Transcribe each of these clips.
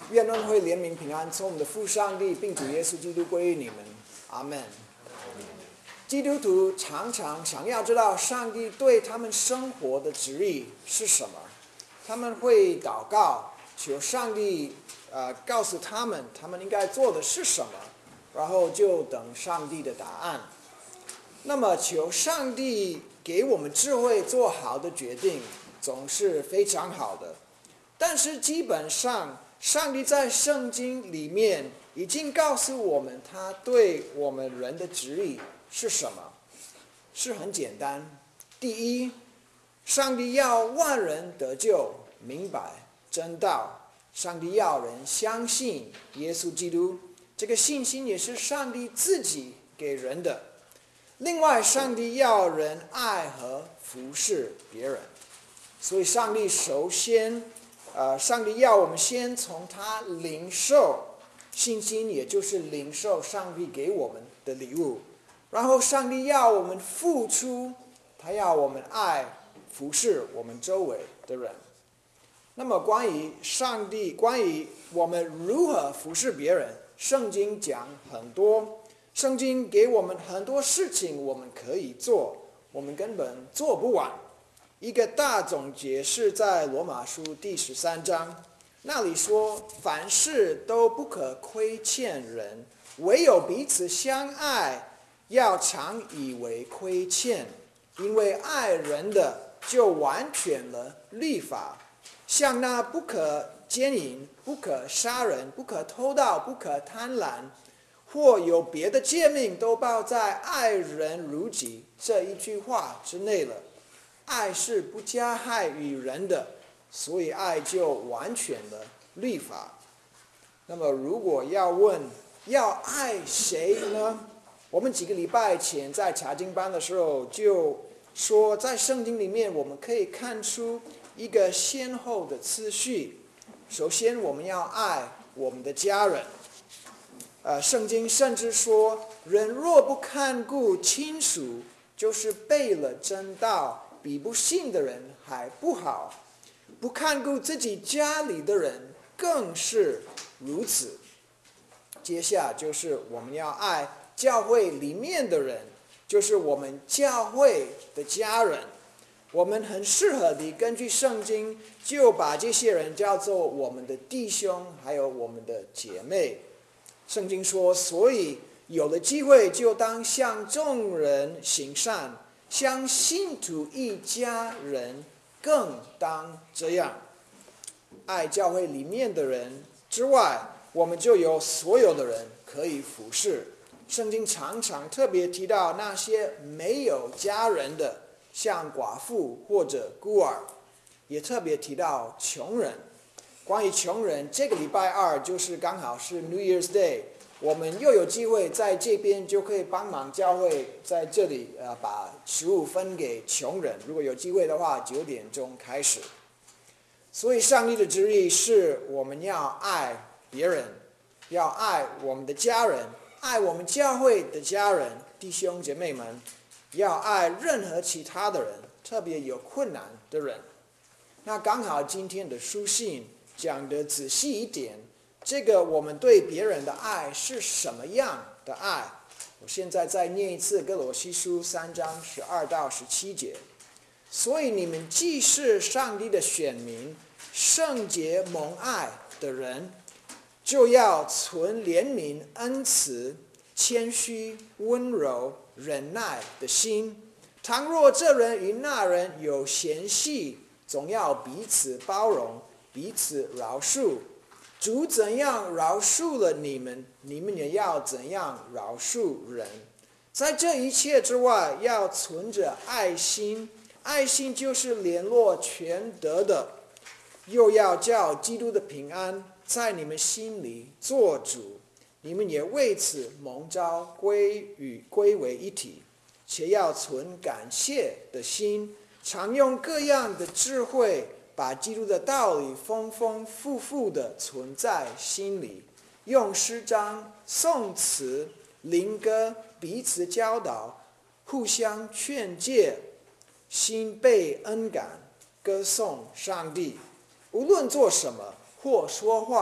愿恩惠、怜悯、平安从我们的父上帝并主耶稣基督归于你们，阿们。基督徒常常想要知道上帝对他们生活的旨意是什么，他们会祷告，求上帝告诉他们应该做的是什么，然后就等上帝的答案。那么求上帝给我们智慧做好的决定总是非常好的，但是基本上上帝在圣经里面已经告诉我们他对我们人的旨意是什么，是很简单。第一，上帝要万人得救，明白真道。上帝要人相信耶稣基督，这个信心也是上帝自己给人的。另外，上帝要人爱和服侍别人，所以上帝首先上帝要我们先从他领受信心，也就是领受上帝给我们的礼物。然后上帝要我们付出，他要我们爱服侍我们周围的人。那么关于我们如何服侍别人，圣经讲很多，圣经给我们很多事情我们可以做，我们根本做不完。一个大总结是在罗马书第13章，那里说凡事都不可亏欠人，唯有彼此相爱，要常以为亏欠，因为爱人的就完全了律法。像那不可奸淫、不可杀人、不可偷盗、不可贪婪，或有别的诫命，都包在爱人如己这一句话之内了。爱是不加害于人的，所以爱就完全了律法。那么如果要问要爱谁呢？我们几个礼拜前在查经班的时候就说，在圣经里面我们可以看出一个先后的次序。首先我们要爱我们的家人，圣经甚至说，人若不看顾亲属，就是背了真道，比不信的人还不好。不看顾自己家里的人更是如此。接下就是我们要爱教会里面的人，就是我们教会的家人。我们很适合地根据圣经就把这些人叫做我们的弟兄，还有我们的姐妹。圣经说，所以有了机会就当向众人行善，向信徒一家人更当这样。爱教会里面的人之外，我们就有所有的人可以服侍。圣经常常特别提到那些没有家人的，像寡妇或者孤儿，也特别提到穷人。关于穷人，这个礼拜二就是刚好是 New Year's Day， 我们又有机会在这边就可以帮忙教会在这里把食物分给穷人。如果有机会的话，9点钟开始。所以上帝的旨意是我们要爱别人，要爱我们的家人，爱我们教会的家人弟兄姐妹们，要爱任何其他的人，特别有困难的人。那刚好今天的书信讲得仔细一点，这个我们对别人的爱是什么样的爱。我现在再念一次哥罗西书3章12到17节。所以你们既是上帝的选民，圣洁蒙爱的人，就要存怜悯、恩慈、谦虚、温柔、忍耐的心。倘若这人与那人有嫌隙，总要彼此包容，彼此饶恕。主怎样饶恕了你们，你们也要怎样饶恕人。在这一切之外，要存着爱心，爱心就是联络全德的。又要叫基督的平安在你们心里做主，你们也为此蒙召归为一体，且要存感谢的心，常用各样的智慧，把基督的道理丰丰富富地存在心里，用诗章、颂词、灵歌彼此教导，互相劝诫，心被恩感，歌颂上帝。无论做什么，或说话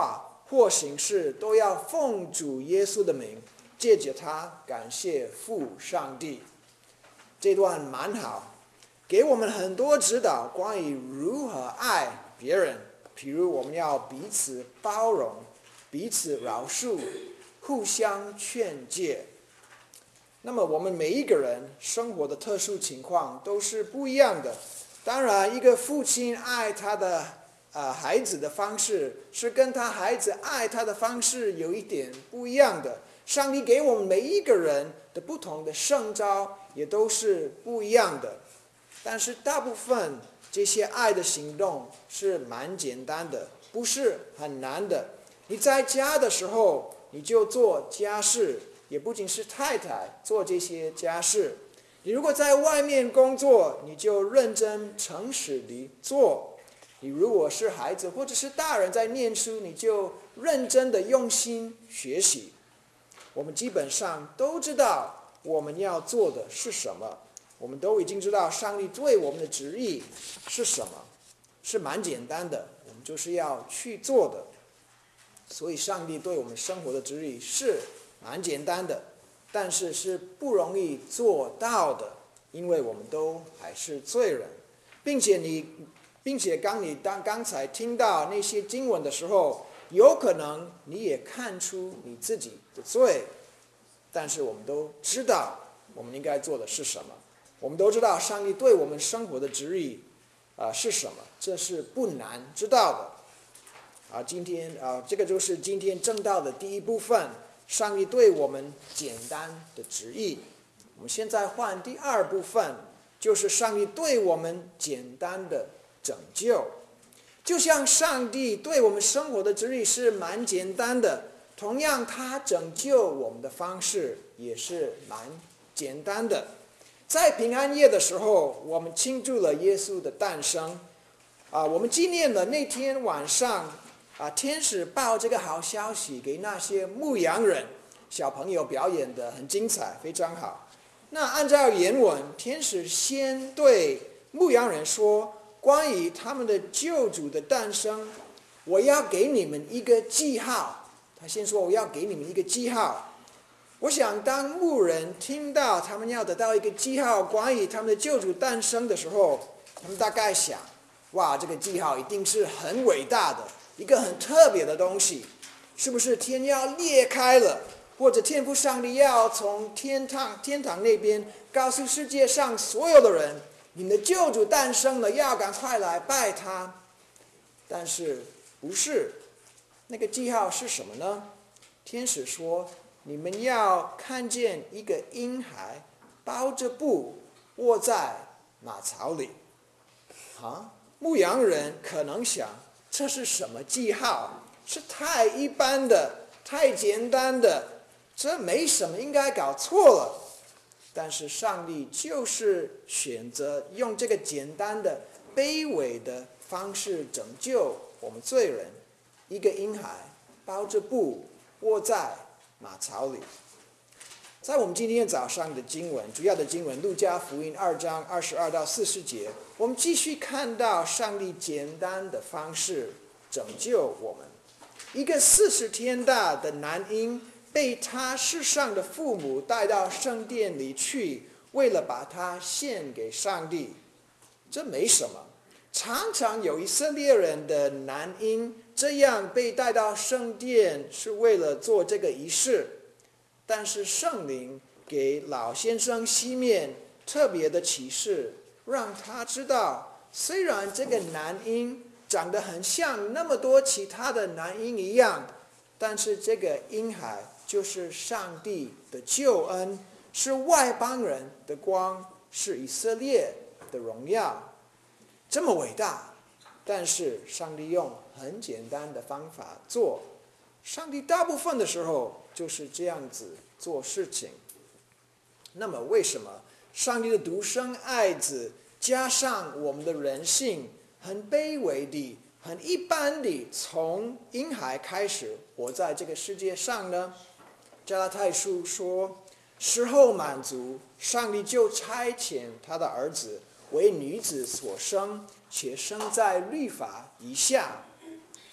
或行事，都要奉主耶稣的名，借着他感谢父上帝。这段蛮好，给我们很多指导关于如何爱别人，譬如我们要彼此包容，彼此饶恕，互相劝诫。那么我们每一个人生活的特殊情况都是不一样的。当然，一个父亲爱他的孩子的方式，是跟他孩子爱他的方式有一点不一样的。上帝给我们每一个人的不同的圣召，也都是不一样的。但是大部分这些爱的行动是蛮简单的，不是很难的。你在家的时候，你就做家事，也不仅是太太做这些家事。你如果在外面工作，你就认真诚实地做。你如果是孩子或者是大人在念书，你就认真的用心学习。我们基本上都知道我们要做的是什么，我们都已经知道上帝对我们的旨意是什么，是蛮简单的，我们就是要去做的。所以上帝对我们生活的旨意是蛮简单的，但是是不容易做到的，因为我们都还是罪人。并且刚才听到那些经文的时候，有可能你也看出你自己的罪，但是我们都知道我们应该做的是什么，我们都知道上帝对我们生活的旨意是什么，这是不难知道的。这个就是今天正道的第一部分，上帝对我们简单的旨意。我们现在换第二部分，就是上帝对我们简单的拯救。就像上帝对我们生活的旨意是蛮简单的，同样他拯救我们的方式也是蛮简单的。在平安夜的时候，我们庆祝了耶稣的诞生。我们纪念了那天晚上天使报这个好消息给那些牧羊人，小朋友表演得很精彩，非常好。那按照原文，天使先对牧羊人说，关于他们的救主的诞生，我要给你们一个记号。他先说我要给你们一个记号。我想当牧人听到他们要得到一个记号关于他们的救主诞生的时候，他们大概想，哇，这个记号一定是很伟大的，一个很特别的东西，是不是天要裂开了，或者天父上帝要从天堂那边告诉世界上所有的人，你们的救主诞生了，要赶快来拜他。但是不是，那个记号是什么呢？天使说，你们要看见一个婴孩包着布卧在马槽里。牧羊人可能想，这是什么记号？是太一般的，太简单的，这没什么，应该搞错了。但是上帝就是选择用这个简单的卑微的方式拯救我们罪人，一个婴孩包着布卧在马槽里。在我们今天早上的经文，主要的经文路加福音2章22到40节，我们继续看到上帝简单的方式拯救我们。一个40天大的男婴被他世上的父母带到圣殿里去，为了把他献给上帝。这没什么，常常有以色列人的男婴这样被带到圣殿，是为了做这个仪式。但是圣灵给老先生西面特别的启示，让他知道，虽然这个男婴长得很像那么多其他的男婴一样，但是这个婴孩就是上帝的救恩，是外邦人的光，是以色列的荣耀。这么伟大，但是上帝用很简单的方法做。上帝大部分的时候就是这样子做事情。那么为什么上帝的独生爱子加上我们的人性，很卑微的、很一般的从婴孩开始活在这个世界上呢？加拉太书说，时候满足，上帝就差遣他的儿子为女子所生，且生在律法以下。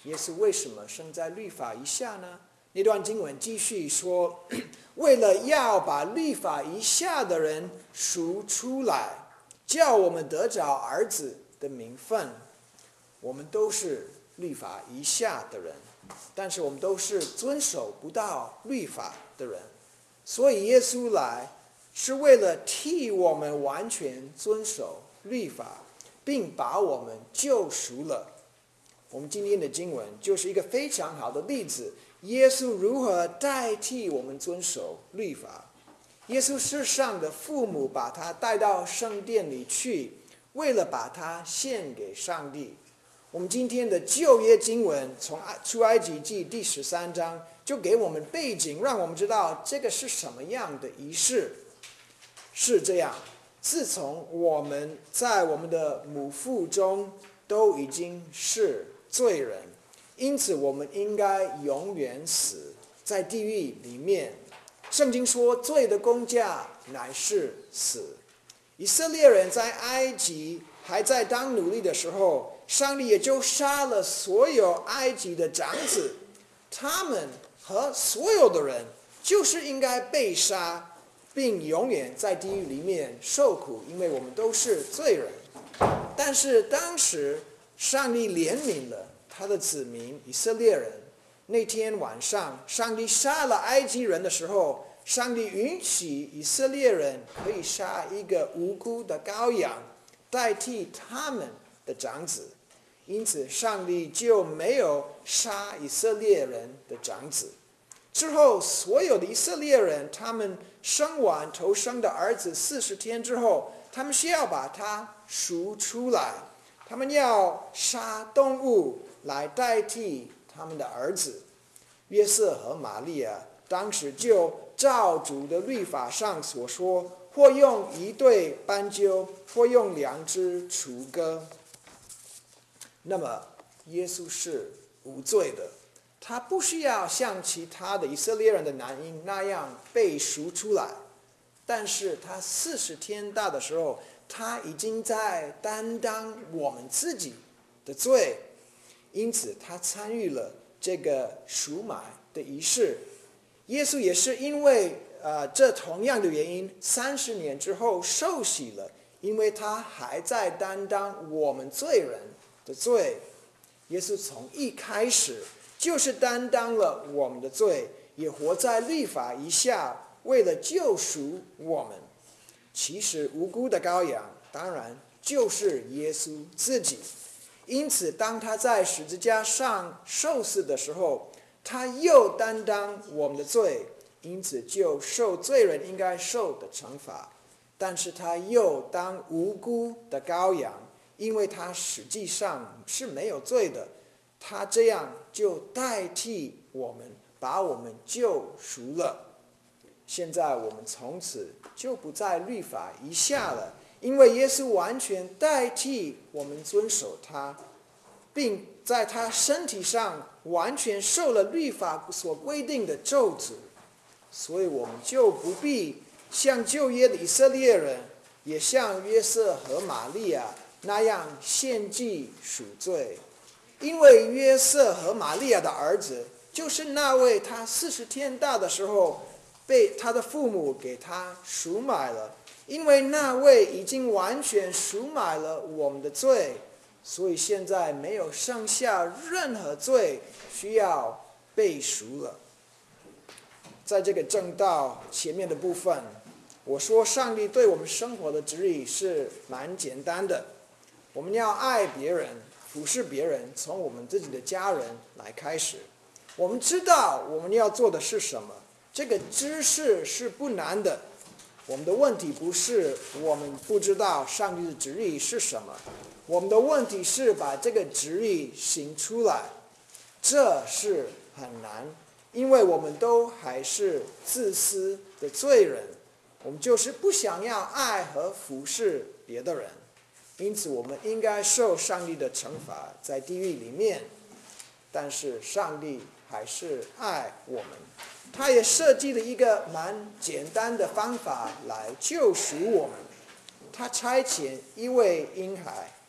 耶稣为什么生在律法以下呢？那段经文继续说，为了要把律法以下的人赎出来，叫我们得着儿子的名分。我们都是律法以下的人，但是我们都是遵守不到律法的人，所以耶稣来是为了替我们完全遵守律法，并把我们救赎了。我们今天的经文就是一个非常好的例子，耶稣如何代替我们遵守律法。耶稣世上的父母把他带到圣殿里去，为了把他献给上帝。我们今天的旧约经文从出埃及记第13章就给我们背景，让我们知道这个是什么样的仪式。是这样，自从我们在我们的母腹中都已经是罪人，因此我们应该永远死在地狱里面。圣经说，罪的工价乃是死。以色列人在埃及还在当奴隶的时候，上帝也就杀了所有埃及的长子，他们和所有的人就是应该被杀，并永远在地狱里面受苦，因为我们都是罪人。但是当时上帝怜悯了他的子民以色列人。那天晚上，上帝杀了埃及人的时候，上帝允许以色列人可以杀一个无辜的羔羊，代替他们的长子。因此上帝就没有杀以色列人的长子。之后所有的以色列人，他们生完头生的儿子40天之后，他们需要把他赎出来，他们要杀动物来代替他们的儿子。约瑟和玛利亚当时就照主的律法上所说，或用一对斑鸠，或用2只雏鸽。那么耶稣是无罪的，他不需要像其他的以色列人的男婴那样被赎出来。但是他40天大的时候，他已经在担当我们自己的罪，因此他参与了这个赎买的仪式。耶稣也是因为这同样的原因，30年之后受洗了，因为他还在担当我们罪人的罪。耶稣从一开始就是担当了我们的罪，也活在律法以下，为了救赎我们。其实无辜的羔羊当然就是耶稣自己。因此当他在十字架上受死的时候，他又担当我们的罪，因此就受罪人应该受的惩罚。但是他又当无辜的羔羊，因为他实际上是没有罪的，他这样就代替我们，把我们救赎了。现在我们从此就不在律法以下了，因为耶稣完全代替我们遵守他，并在他身体上完全受了律法所规定的咒诅。所以我们就不必像旧约的以色列人，也像约瑟和玛利亚那样献祭赎罪。因为约瑟和玛利亚的儿子就是那位他40天大的时候被他的父母给他赎买了，因为那位已经完全赎买了我们的罪，所以现在没有剩下任何罪需要被赎了。在这个正道前面的部分，我说上帝对我们生活的旨意是蛮简单的，我们要爱别人，服侍别人，从我们自己的家人来开始。我们知道我们要做的是什么，这个知识是不难的。我们的问题不是我们不知道上帝的旨意是什么，我们的问题是把这个旨意行出来，这是很难，因为我们都还是自私的罪人，我们就是不想要爱和服侍别的人，因此我们应该受上帝的惩罚在地狱里面。但是上帝还是爱我们，他也设计了一个蛮简单的方法来救赎我们。他差遣一位婴孩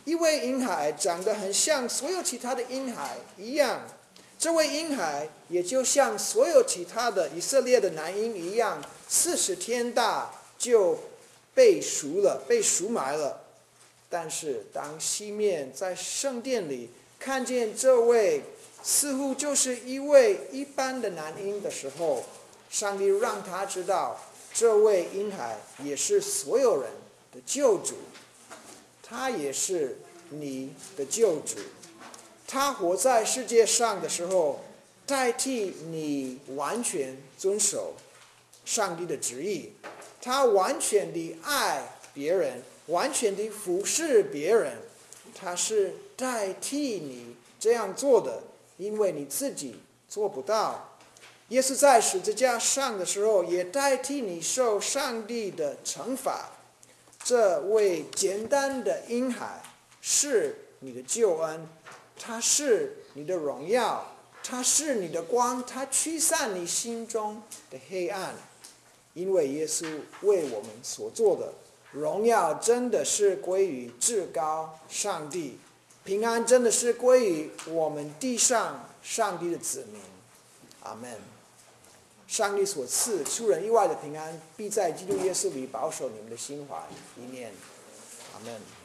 一位婴孩长得很像所有其他的婴孩一样，这位婴孩也就像所有其他的以色列的男婴一样，40天大就被赎埋了。但是当西面在圣殿里看见这位似乎就是一位一般的男婴的时候，上帝让他知道，这位婴孩也是所有人的救主，他也是你的救主。他活在世界上的时候，代替你完全遵守上帝的旨意，他完全的爱别人，完全的服侍别人，他是代替你这样做的，因为你自己做不到。耶稣在十字架上的时候，也代替你受上帝的惩罚。这位简单的婴孩是你的救恩，他是你的荣耀，他是你的光，他驱散你心中的黑暗。因为耶稣为我们所做的，荣耀真的是归于至高上帝，平安真的是归于我们地上上帝的子民。阿们。上帝所赐出人意外的平安，必在基督耶稣里保守你们的心怀意念。阿们。